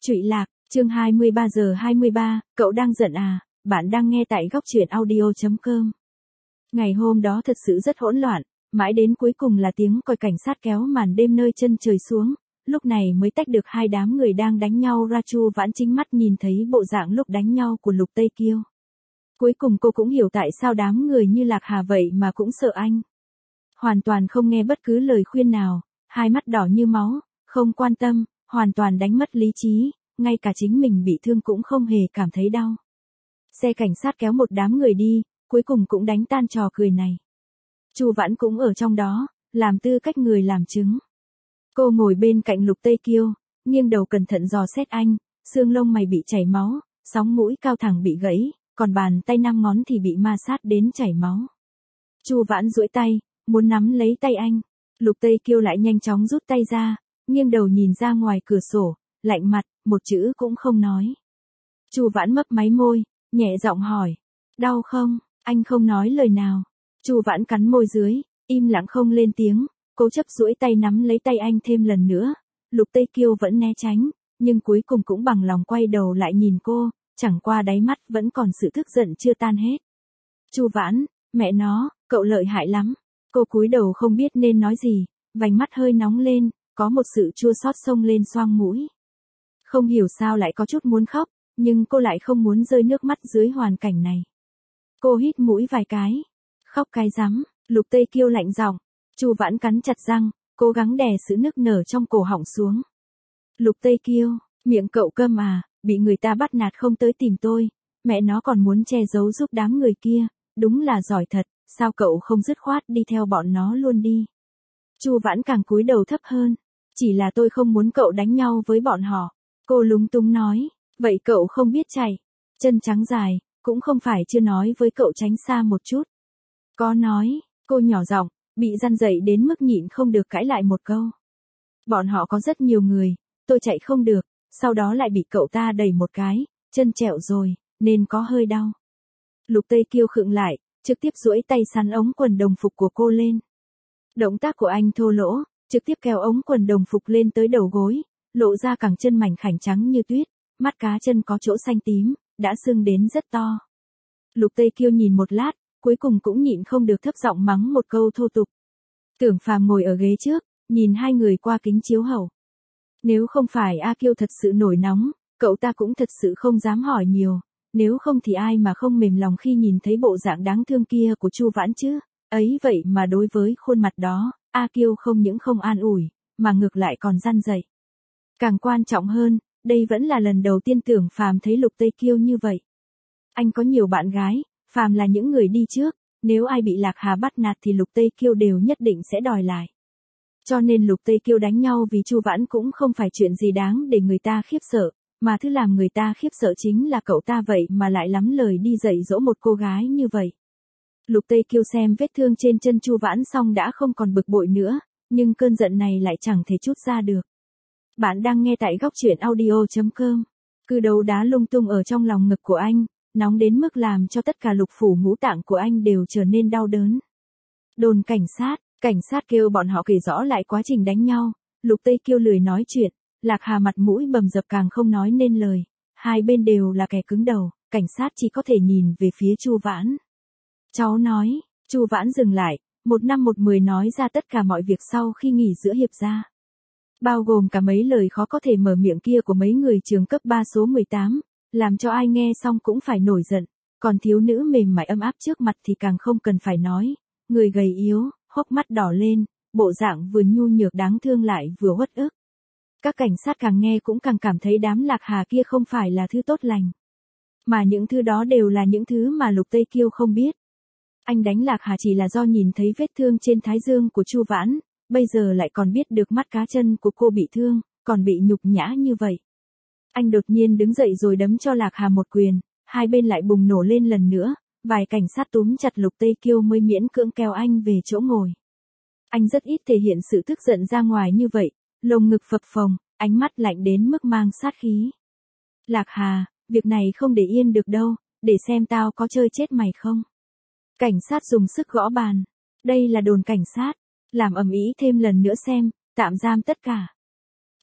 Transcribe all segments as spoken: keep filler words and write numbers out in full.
Trụy Lạc, chương hai mươi ba giờ hai mươi ba, cậu đang giận à? Bạn đang nghe tại góc truyện audio chấm com. Ngày hôm đó thật sự rất hỗn loạn, mãi đến cuối cùng là tiếng còi cảnh sát kéo màn đêm nơi chân trời xuống, lúc này mới tách được hai đám người đang đánh nhau ra. Chu Vãn chính mắt nhìn thấy bộ dạng lúc đánh nhau của Lục Tây Kiêu. Cuối cùng cô cũng hiểu tại sao đám người như Lạc Hà vậy mà cũng sợ anh. Hoàn toàn không nghe bất cứ lời khuyên nào, hai mắt đỏ như máu, không quan tâm, hoàn toàn đánh mất lý trí, ngay cả chính mình bị thương cũng không hề cảm thấy đau. Xe cảnh sát kéo một đám người đi, cuối cùng cũng đánh tan trò cười này. Chu Vãn cũng ở trong đó, làm tư cách người làm chứng. Cô ngồi bên cạnh Lục Tây Kiêu, nghiêng đầu cẩn thận dò xét anh, xương lông mày bị chảy máu, sóng mũi cao thẳng bị gãy, còn bàn tay năm ngón thì bị ma sát đến chảy máu. Chu Vãn duỗi tay, muốn nắm lấy tay anh, Lục Tây Kiêu lại nhanh chóng rút tay ra, nghiêng đầu nhìn ra ngoài cửa sổ, lạnh mặt, một chữ cũng không nói. Chu Vãn mấp máy môi, nhẹ giọng hỏi, đau không? Anh không nói lời nào. Chu Vãn cắn môi dưới, im lặng không lên tiếng, cố chấp duỗi tay nắm lấy tay anh thêm lần nữa. Lục Tây Kiêu vẫn né tránh, nhưng cuối cùng cũng bằng lòng quay đầu lại nhìn cô, chẳng qua đáy mắt vẫn còn sự tức giận chưa tan hết. Chu Vãn, mẹ nó, cậu lợi hại lắm. Cô cúi đầu không biết nên nói gì, vành mắt hơi nóng lên, có một sự chua xót xông lên xoang mũi. Không hiểu sao lại có chút muốn khóc, nhưng cô lại không muốn rơi nước mắt dưới hoàn cảnh này. Cô hít mũi vài cái. Khóc cái rắm, Lục Tây Kiêu lạnh giọng. Chu Vãn cắn chặt răng, cố gắng đè sự nức nở trong cổ họng xuống. Lục Tây Kiêu, miệng cậu câm à, bị người ta bắt nạt không tới tìm tôi, mẹ nó còn muốn che giấu giúp đám người kia, đúng là giỏi thật, sao cậu không dứt khoát đi theo bọn nó luôn đi. Chu Vãn càng cúi đầu thấp hơn, chỉ là tôi không muốn cậu đánh nhau với bọn họ. Cô lúng túng nói, vậy cậu không biết chạy, chân trắng dài, cũng không phải chưa nói với cậu tránh xa một chút. Có nói, cô nhỏ giọng, bị răn dậy đến mức nhịn không được cãi lại một câu. Bọn họ có rất nhiều người, tôi chạy không được, sau đó lại bị cậu ta đẩy một cái, chân trẹo rồi, nên có hơi đau. Lục Tây Kiêu khựng lại, trực tiếp duỗi tay sắn ống quần đồng phục của cô lên. Động tác của anh thô lỗ, trực tiếp kéo ống quần đồng phục lên tới đầu gối, lộ ra cẳng chân mảnh khảnh trắng như tuyết, mắt cá chân có chỗ xanh tím, đã sưng đến rất to. Lục Tây Kiêu nhìn một lát, cuối cùng cũng nhịn không được thấp giọng mắng một câu thô tục. Tưởng Phàm ngồi ở ghế trước, nhìn hai người qua kính chiếu hậu. Nếu không phải A Kiêu thật sự nổi nóng, cậu ta cũng thật sự không dám hỏi nhiều, nếu không thì ai mà không mềm lòng khi nhìn thấy bộ dạng đáng thương kia của Chu Vãn chứ. Ấy vậy mà đối với khuôn mặt đó, A Kiêu không những không an ủi, mà ngược lại còn răn dạy. Càng quan trọng hơn, đây vẫn là lần đầu tiên Tưởng Phàm thấy Lục Tây Kiêu như vậy. Anh có nhiều bạn gái, phàm là những người đi trước, nếu ai bị Lạc Hà bắt nạt thì Lục Tây Kiêu đều nhất định sẽ đòi lại. Cho nên Lục Tây Kiêu đánh nhau vì Chu Vãn cũng không phải chuyện gì đáng để người ta khiếp sợ, mà thứ làm người ta khiếp sợ chính là cậu ta vậy mà lại lắm lời đi dạy dỗ một cô gái như vậy. Lục Tây Kiêu xem vết thương trên chân Chu Vãn xong đã không còn bực bội nữa, nhưng cơn giận này lại chẳng thể trút ra được. Bạn đang nghe tại góc truyện audio chấm com. Cứ đấu đá lung tung ở trong lòng ngực của anh, nóng đến mức làm cho tất cả lục phủ ngũ tạng của anh đều trở nên đau đớn. Đồn cảnh sát, cảnh sát kêu bọn họ kể rõ lại quá trình đánh nhau, Lục Tây Kiêu lười nói chuyện, Lạc Hà mặt mũi bầm dập càng không nói nên lời, hai bên đều là kẻ cứng đầu, cảnh sát chỉ có thể nhìn về phía Chu Vãn. Cháu nói, Chu Vãn dừng lại, một năm một mười nói ra tất cả mọi việc sau khi nghỉ giữa hiệp ra. Bao gồm cả mấy lời khó có thể mở miệng kia của mấy người trường cấp ba số mười tám, làm cho ai nghe xong cũng phải nổi giận, còn thiếu nữ mềm mại ấm áp trước mặt thì càng không cần phải nói, người gầy yếu, hốc mắt đỏ lên, bộ dạng vừa nhu nhược đáng thương lại vừa uất ức. Các cảnh sát càng nghe cũng càng cảm thấy đám Lạc Hà kia không phải là thứ tốt lành. Mà những thứ đó đều là những thứ mà Lục Tây Kiêu không biết. Anh đánh Lạc Hà chỉ là do nhìn thấy vết thương trên thái dương của Chu Vãn, bây giờ lại còn biết được mắt cá chân của cô bị thương, còn bị nhục nhã như vậy. Anh đột nhiên đứng dậy rồi đấm cho Lạc Hà một quyền, hai bên lại bùng nổ lên lần nữa, vài cảnh sát túm chặt Lục Tây Kiêu mới miễn cưỡng kéo anh về chỗ ngồi. Anh rất ít thể hiện sự tức giận ra ngoài như vậy, lồng ngực phập phồng, ánh mắt lạnh đến mức mang sát khí. Lạc Hà, việc này không để yên được đâu, để xem tao có chơi chết mày không. Cảnh sát dùng sức gõ bàn. Đây là đồn cảnh sát, làm ầm ĩ thêm lần nữa xem, tạm giam tất cả.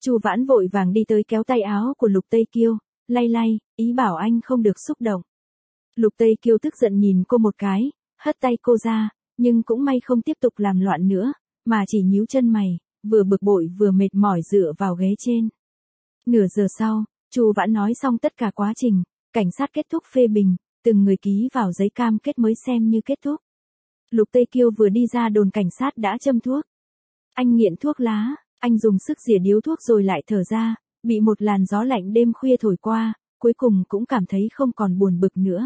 Chu Vãn vội vàng đi tới kéo tay áo của Lục Tây Kiêu, lay lay, ý bảo anh không được xúc động. Lục Tây Kiêu tức giận nhìn cô một cái, hất tay cô ra, nhưng cũng may không tiếp tục làm loạn nữa, mà chỉ nhíu chân mày, vừa bực bội vừa mệt mỏi dựa vào ghế trên. Nửa giờ sau, Chu Vãn nói xong tất cả quá trình, cảnh sát kết thúc phê bình, từng người ký vào giấy cam kết mới xem như kết thúc. Lục Tây Kiêu vừa đi ra đồn cảnh sát đã châm thuốc. Anh nghiện thuốc lá, anh dùng sức rỉa điếu thuốc rồi lại thở ra, bị một làn gió lạnh đêm khuya thổi qua, cuối cùng cũng cảm thấy không còn buồn bực nữa.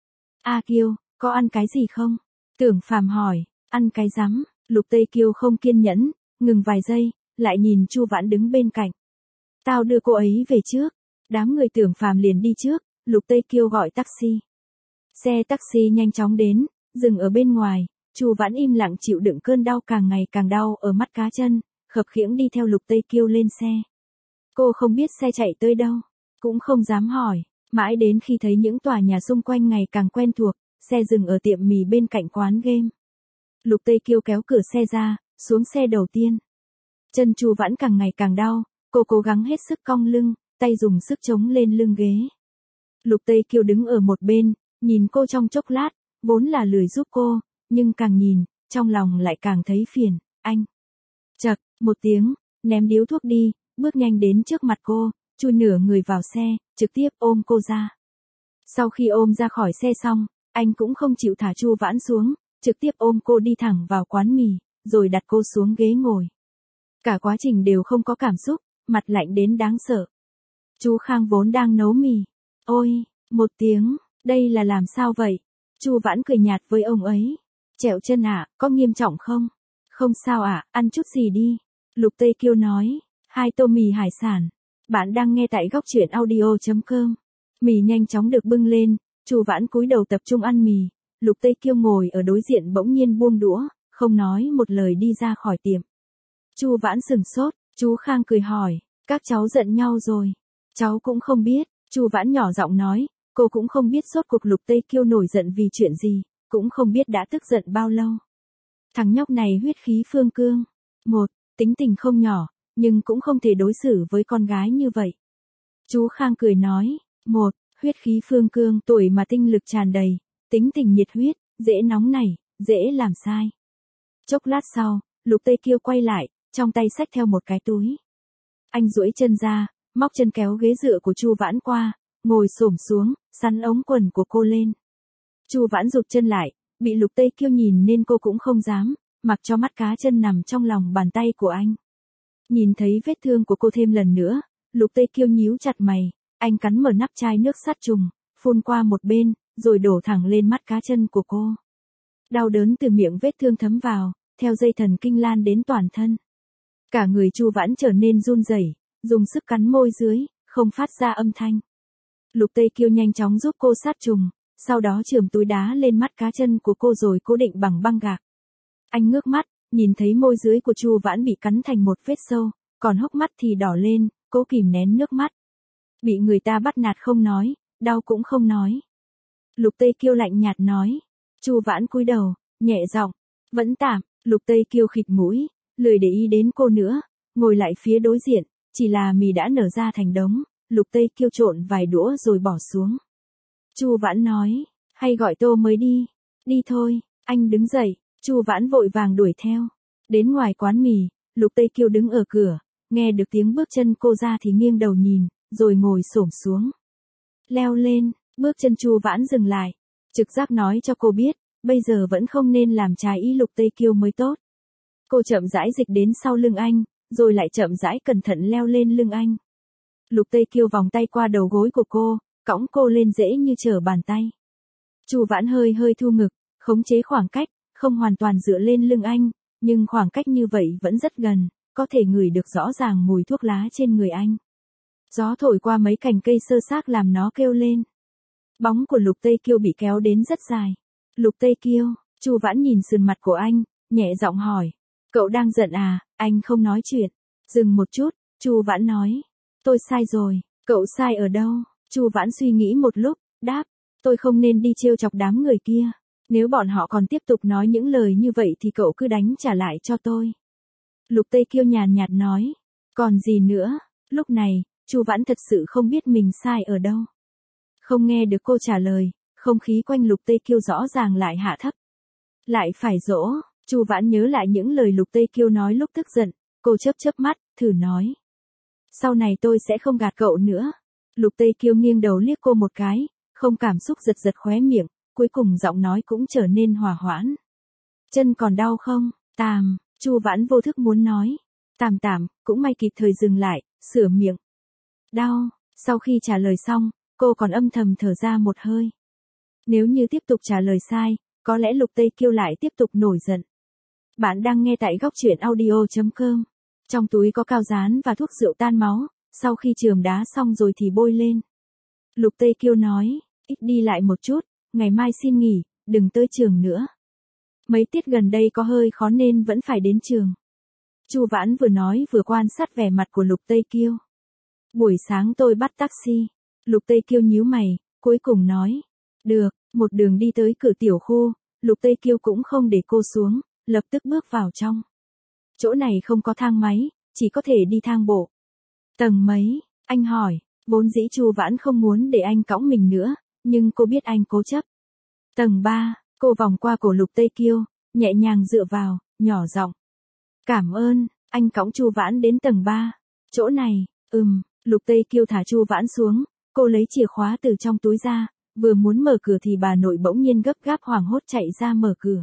A Kiêu, có ăn cái gì không? Tưởng Phàm hỏi. Ăn cái rắm. Lục Tây Kiêu không kiên nhẫn, ngừng vài giây, lại nhìn Chu Vãn đứng bên cạnh. Tao đưa cô ấy về trước. Đám người Tưởng Phàm liền đi trước, Lục Tây Kiêu gọi taxi. Xe taxi nhanh chóng đến, dừng ở bên ngoài, Chu Vãn im lặng chịu đựng cơn đau càng ngày càng đau ở mắt cá chân, khập khiễng đi theo Lục Tây Kiêu lên xe. Cô không biết xe chạy tới đâu, cũng không dám hỏi, mãi đến khi thấy những tòa nhà xung quanh ngày càng quen thuộc, xe dừng ở tiệm mì bên cạnh quán game. Lục Tây Kiêu kéo cửa xe ra, xuống xe đầu tiên. Chân Chu Vãn càng ngày càng đau, cô cố gắng hết sức cong lưng, tay dùng sức chống lên lưng ghế. Lục Tây Kiêu đứng ở một bên, nhìn cô trong chốc lát, vốn là lười giúp cô, nhưng càng nhìn, trong lòng lại càng thấy phiền. Anh. Chậc, một tiếng, ném điếu thuốc đi, bước nhanh đến trước mặt cô, chui nửa người vào xe, trực tiếp ôm cô ra. Sau khi ôm ra khỏi xe xong, anh cũng không chịu thả Chu Vãn xuống, trực tiếp ôm cô đi thẳng vào quán mì, rồi đặt cô xuống ghế ngồi. Cả quá trình đều không có cảm xúc, mặt lạnh đến đáng sợ. Chú Khang vốn đang nấu mì. Ôi, một tiếng, đây là làm sao vậy? Chu Vãn cười nhạt với ông ấy. Trẹo chân ạ, à, có nghiêm trọng không? Không sao ạ, à, ăn chút gì đi. Lục Tây Kiêu nói. Hai tô mì hải sản. Bạn đang nghe tại góc truyện audio chấm com. Mì nhanh chóng được bưng lên, Chu Vãn cúi đầu tập trung ăn mì. Lục Tây Kiêu ngồi ở đối diện bỗng nhiên buông đũa, không nói một lời đi ra khỏi tiệm. Chu Vãn sừng sốt, chú Khang cười hỏi, các cháu giận nhau rồi. Cháu cũng không biết, Chu Vãn nhỏ giọng nói, cô cũng không biết rốt cuộc Lục Tây Kiêu nổi giận vì chuyện gì, cũng không biết đã tức giận bao lâu. Thằng nhóc này huyết khí phương cương. Một, tính tình không nhỏ, nhưng cũng không thể đối xử với con gái như vậy. Chú Khang cười nói, một, huyết khí phương cương, tuổi mà tinh lực tràn đầy, tính tình nhiệt huyết, dễ nóng nảy, dễ làm sai. Chốc lát sau, Lục Tây Kiêu quay lại, trong tay xách theo một cái túi. Anh duỗi chân ra, móc chân kéo ghế dựa của Chu Vãn qua, ngồi xổm xuống, sắn ống quần của cô lên. Chu Vãn rụt chân lại, bị Lục Tây Kiêu nhìn nên cô cũng không dám, mặc cho mắt cá chân nằm trong lòng bàn tay của anh. Nhìn thấy vết thương của cô thêm lần nữa, Lục Tây Kiêu nhíu chặt mày, anh cắn mở nắp chai nước sát trùng, phun qua một bên, rồi đổ thẳng lên mắt cá chân của cô. Đau đớn từ miệng vết thương thấm vào, theo dây thần kinh lan đến toàn thân. Cả người Chu Vãn trở nên run rẩy, dùng sức cắn môi dưới, không phát ra âm thanh. Lục Tây Kiêu nhanh chóng giúp cô sát trùng, sau đó chườm túi đá lên mắt cá chân của cô rồi cố định bằng băng gạc. Anh ngước mắt, nhìn thấy môi dưới của Chu Vãn bị cắn thành một vết sâu, còn hốc mắt thì đỏ lên, cố kìm nén nước mắt. Bị người ta bắt nạt không nói, đau cũng không nói. Lục Tây Kiêu lạnh nhạt nói. Chu Vãn cúi đầu, nhẹ giọng, vẫn tạm. Lục Tây Kiêu khịt mũi, lười để ý đến cô nữa, ngồi lại phía đối diện, chỉ là mì đã nở ra thành đống, Lục Tây Kiêu trộn vài đũa rồi bỏ xuống. Chu Vãn nói, hay gọi tô mới đi. Đi thôi, anh đứng dậy, Chu Vãn vội vàng đuổi theo. Đến ngoài quán mì, Lục Tây Kiêu đứng ở cửa, nghe được tiếng bước chân cô ra thì nghiêng đầu nhìn, rồi ngồi xổm xuống. Leo lên, bước chân Chu Vãn dừng lại, trực giác nói cho cô biết, bây giờ vẫn không nên làm trái ý Lục Tây Kiêu mới tốt. Cô chậm rãi dịch đến sau lưng anh, rồi lại chậm rãi cẩn thận leo lên lưng anh. Lục Tây Kiêu vòng tay qua đầu gối của cô, cõng cô lên dễ như trở bàn tay. Chu Vãn hơi hơi thu ngực, khống chế khoảng cách, không hoàn toàn dựa lên lưng anh, nhưng khoảng cách như vậy vẫn rất gần, có thể ngửi được rõ ràng mùi thuốc lá trên người anh. Gió thổi qua mấy cành cây sơ xác làm nó kêu lên. Bóng của Lục Tây Kiêu bị kéo đến rất dài. Lục Tây Kiêu, Chu Vãn nhìn sườn mặt của anh, nhẹ giọng hỏi, cậu đang giận à? Anh không nói chuyện. Dừng một chút, Chu Vãn nói, tôi sai rồi. Cậu sai ở đâu? Chu Vãn suy nghĩ một lúc, đáp, tôi không nên đi trêu chọc đám người kia. Nếu bọn họ còn tiếp tục nói những lời như vậy thì cậu cứ đánh trả lại cho tôi. Lục Tây Kiêu nhàn nhạt nói, còn gì nữa? Lúc này, Chu Vãn thật sự không biết mình sai ở đâu. Không nghe được cô trả lời, không khí quanh Lục Tây Kiêu rõ ràng lại hạ thấp. Lại phải dỗ, Chu Vãn nhớ lại những lời Lục Tây Kiêu nói lúc tức giận, cô chớp chớp mắt, thử nói. Sau này tôi sẽ không gạt cậu nữa. Lục Tây Kiêu nghiêng đầu liếc cô một cái, không cảm xúc giật giật khóe miệng, cuối cùng giọng nói cũng trở nên hòa hoãn. Chân còn đau không? Tàm, Chu Vãn vô thức muốn nói. Tàm tạm, cũng may kịp thời dừng lại, sửa miệng. Đau, sau khi trả lời xong, cô còn âm thầm thở ra một hơi. Nếu như tiếp tục trả lời sai, có lẽ Lục Tây Kiêu lại tiếp tục nổi giận. Bạn đang nghe tại góc truyện audio chấm com. Trong túi có cao dán và thuốc rượu tan máu, sau khi chườm đá xong rồi thì bôi lên. Lục Tây Kiêu nói, ít đi lại một chút, ngày mai xin nghỉ, đừng tới trường nữa. Mấy tiết gần đây có hơi khó nên vẫn phải đến trường. Chu Vãn vừa nói vừa quan sát vẻ mặt của Lục Tây Kiêu. Buổi sáng tôi bắt taxi. Lục Tây Kiêu nhíu mày, cuối cùng nói. Được, một đường đi tới cửa tiểu khu, Lục Tây Kiêu cũng không để cô xuống, lập tức bước vào trong. Chỗ này không có thang máy, chỉ có thể đi thang bộ. Tầng mấy? Anh hỏi, vốn dĩ Chu Vãn không muốn để anh cõng mình nữa, nhưng cô biết anh cố chấp. Tầng ba, cô vòng qua cổ Lục Tây Kiêu, nhẹ nhàng dựa vào, nhỏ giọng. Cảm ơn, anh cõng Chu Vãn đến tầng ba. Chỗ này, ừm, Lục Tây Kiêu thả Chu Vãn xuống, cô lấy chìa khóa từ trong túi ra, vừa muốn mở cửa thì bà nội bỗng nhiên gấp gáp hoảng hốt chạy ra mở cửa.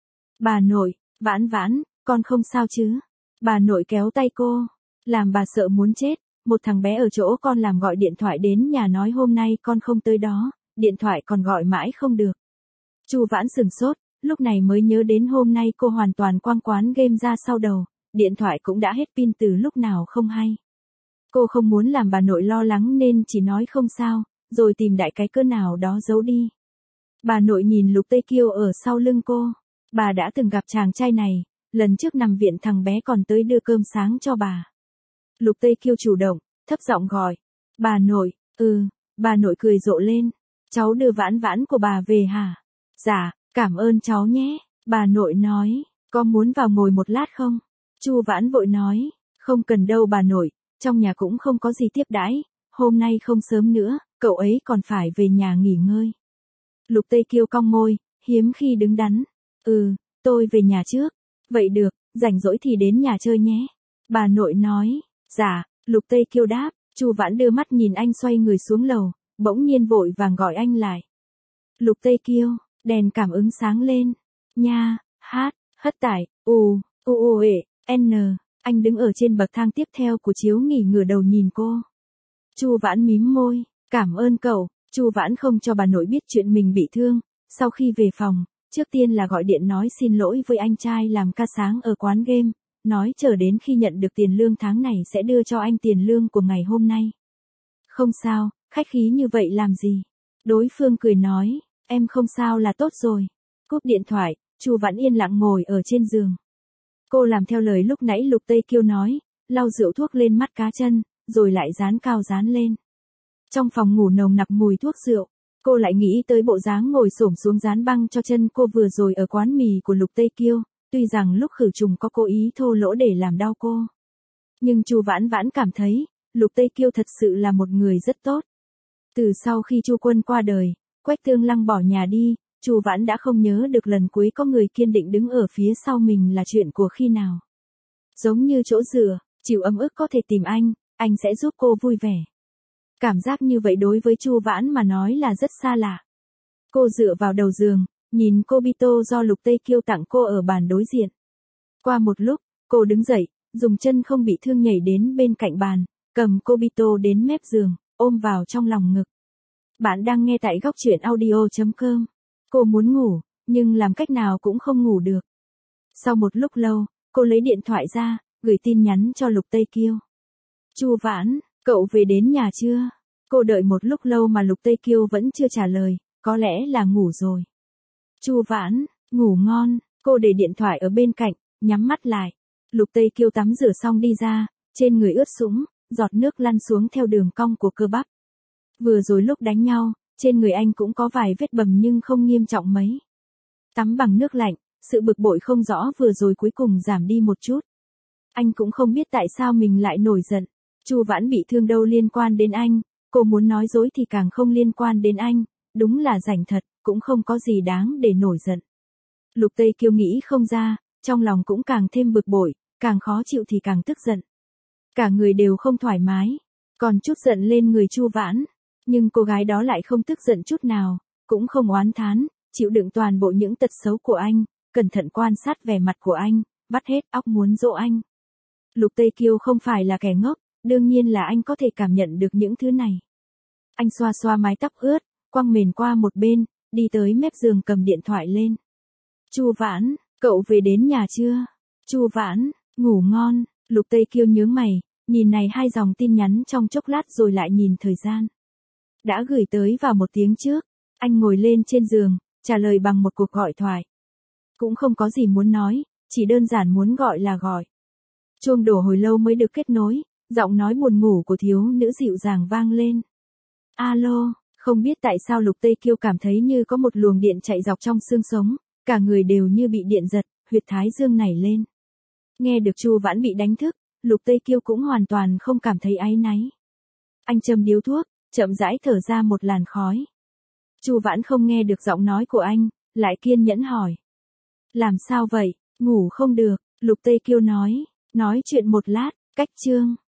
Bà nội, Vãn Vãn, con không sao chứ? Bà nội kéo tay cô, làm bà sợ muốn chết, một thằng bé ở chỗ con làm gọi điện thoại đến nhà nói hôm nay con không tới đó, điện thoại còn gọi mãi không được. Chu Vãn sừng sốt, lúc này mới nhớ đến hôm nay cô hoàn toàn quăng quán game ra sau đầu, điện thoại cũng đã hết pin từ lúc nào không hay. Cô không muốn làm bà nội lo lắng nên chỉ nói không sao, rồi tìm đại cái cớ nào đó giấu đi. Bà nội nhìn Lục Tây Kiêu ở sau lưng cô, bà đã từng gặp chàng trai này, lần trước nằm viện thằng bé còn tới đưa cơm sáng cho bà. Lục Tây Kiêu chủ động, thấp giọng gọi, bà nội, ừ, bà nội cười rộ lên, cháu đưa Vãn Vãn của bà về hả? Dạ, cảm ơn cháu nhé, bà nội nói, có muốn vào ngồi một lát không? Chu Vãn vội nói, không cần đâu bà nội, trong nhà cũng không có gì tiếp đãi, hôm nay không sớm nữa, cậu ấy còn phải về nhà nghỉ ngơi. Lục Tây Kiêu cong môi, hiếm khi đứng đắn, ừ, tôi về nhà trước, vậy được, rảnh rỗi thì đến nhà chơi nhé. Bà nội nói, dạ, Lục Tây Kiêu đáp, Chu Vãn đưa mắt nhìn anh xoay người xuống lầu, bỗng nhiên vội vàng gọi anh lại. Lục Tây Kiêu, đèn cảm ứng sáng lên, nha, hát, hất tải, u, u u ệ, n, anh đứng ở trên bậc thang tiếp theo của chiếu nghỉ ngửa đầu nhìn cô. Chu Vãn mím môi, cảm ơn cậu. Chu Vãn không cho bà nội biết chuyện mình bị thương, sau khi về phòng, trước tiên là gọi điện nói xin lỗi với anh trai làm ca sáng ở quán game, nói chờ đến khi nhận được tiền lương tháng này sẽ đưa cho anh tiền lương của ngày hôm nay. Không sao, khách khí như vậy làm gì? Đối phương cười nói, em không sao là tốt rồi. Cúp điện thoại, Chu Vãn yên lặng ngồi ở trên giường. Cô làm theo lời lúc nãy Lục Tây Kiêu nói, lau rượu thuốc lên mắt cá chân, rồi lại dán cao dán lên. Trong phòng ngủ nồng nặc mùi thuốc rượu, cô lại nghĩ tới bộ dáng ngồi xổm xuống dán băng cho chân cô vừa rồi ở quán mì của Lục Tây Kiêu, tuy rằng lúc khử trùng có cố ý thô lỗ để làm đau cô. Nhưng Chu Vãn Vãn cảm thấy, Lục Tây Kiêu thật sự là một người rất tốt. Từ sau khi Chu Quân qua đời, Quách Tương Lăng bỏ nhà đi, Chu Vãn đã không nhớ được lần cuối có người kiên định đứng ở phía sau mình là chuyện của khi nào. Giống như chỗ dựa, chịu ấm ức có thể tìm anh, anh sẽ giúp cô vui vẻ. Cảm giác như vậy đối với Chu Vãn mà nói là rất xa lạ. Cô dựa vào đầu giường, nhìn Kobito do Lục Tây Kiêu tặng cô ở bàn đối diện. Qua một lúc, cô đứng dậy, dùng chân không bị thương nhảy đến bên cạnh bàn, cầm Kobito đến mép giường, ôm vào trong lòng ngực. Bạn đang nghe tại góc truyện audio chấm com. Cô muốn ngủ, nhưng làm cách nào cũng không ngủ được. Sau một lúc lâu, cô lấy điện thoại ra, gửi tin nhắn cho Lục Tây Kiêu. Chu Vãn, cậu về đến nhà chưa? Cô đợi một lúc lâu mà Lục Tây Kiêu vẫn chưa trả lời, có lẽ là ngủ rồi. Chu Vãn, ngủ ngon, cô để điện thoại ở bên cạnh, nhắm mắt lại. Lục Tây Kiêu tắm rửa xong đi ra, trên người ướt sũng, giọt nước lăn xuống theo đường cong của cơ bắp. Vừa rồi lúc đánh nhau, trên người anh cũng có vài vết bầm nhưng không nghiêm trọng mấy. Tắm bằng nước lạnh, sự bực bội không rõ vừa rồi cuối cùng giảm đi một chút. Anh cũng không biết tại sao mình lại nổi giận. Chu Vãn bị thương đâu liên quan đến anh, cô muốn nói dối thì càng không liên quan đến anh, đúng là rảnh thật, cũng không có gì đáng để nổi giận. Lục Tây Kiêu nghĩ không ra, trong lòng cũng càng thêm bực bội, càng khó chịu thì càng tức giận. Cả người đều không thoải mái, còn chút giận lên người Chu Vãn, nhưng cô gái đó lại không tức giận chút nào, cũng không oán thán, chịu đựng toàn bộ những tật xấu của anh, cẩn thận quan sát vẻ mặt của anh, vắt hết óc muốn dỗ anh. Lục Tây Kiêu không phải là kẻ ngốc, đương nhiên là anh có thể cảm nhận được những thứ này. Anh xoa xoa mái tóc ướt, quăng mền qua một bên, đi tới mép giường cầm điện thoại lên. Chu Vãn, cậu về đến nhà chưa? Chu Vãn, ngủ ngon. Lục Tây Kiêu nhướng mày, nhìn này hai dòng tin nhắn trong chốc lát rồi lại nhìn thời gian. Đã gửi tới vào một tiếng trước, anh ngồi lên trên giường, trả lời bằng một cuộc gọi thoại. Cũng không có gì muốn nói, chỉ đơn giản muốn gọi là gọi. Chuông đổ hồi lâu mới được kết nối, giọng nói buồn ngủ của thiếu nữ dịu dàng vang lên. Alo, không biết tại sao Lục Tây Kiêu cảm thấy như có một luồng điện chạy dọc trong xương sống, cả người đều như bị điện giật, huyệt thái dương nảy lên. Nghe được Chu Vãn bị đánh thức, Lục Tây Kiêu cũng hoàn toàn không cảm thấy áy náy. Anh châm điếu thuốc, chậm rãi thở ra một làn khói. Chu Vãn không nghe được giọng nói của anh, lại kiên nhẫn hỏi. Làm sao vậy, ngủ không được? Lục Tây Kiêu nói, nói chuyện một lát, cách chương.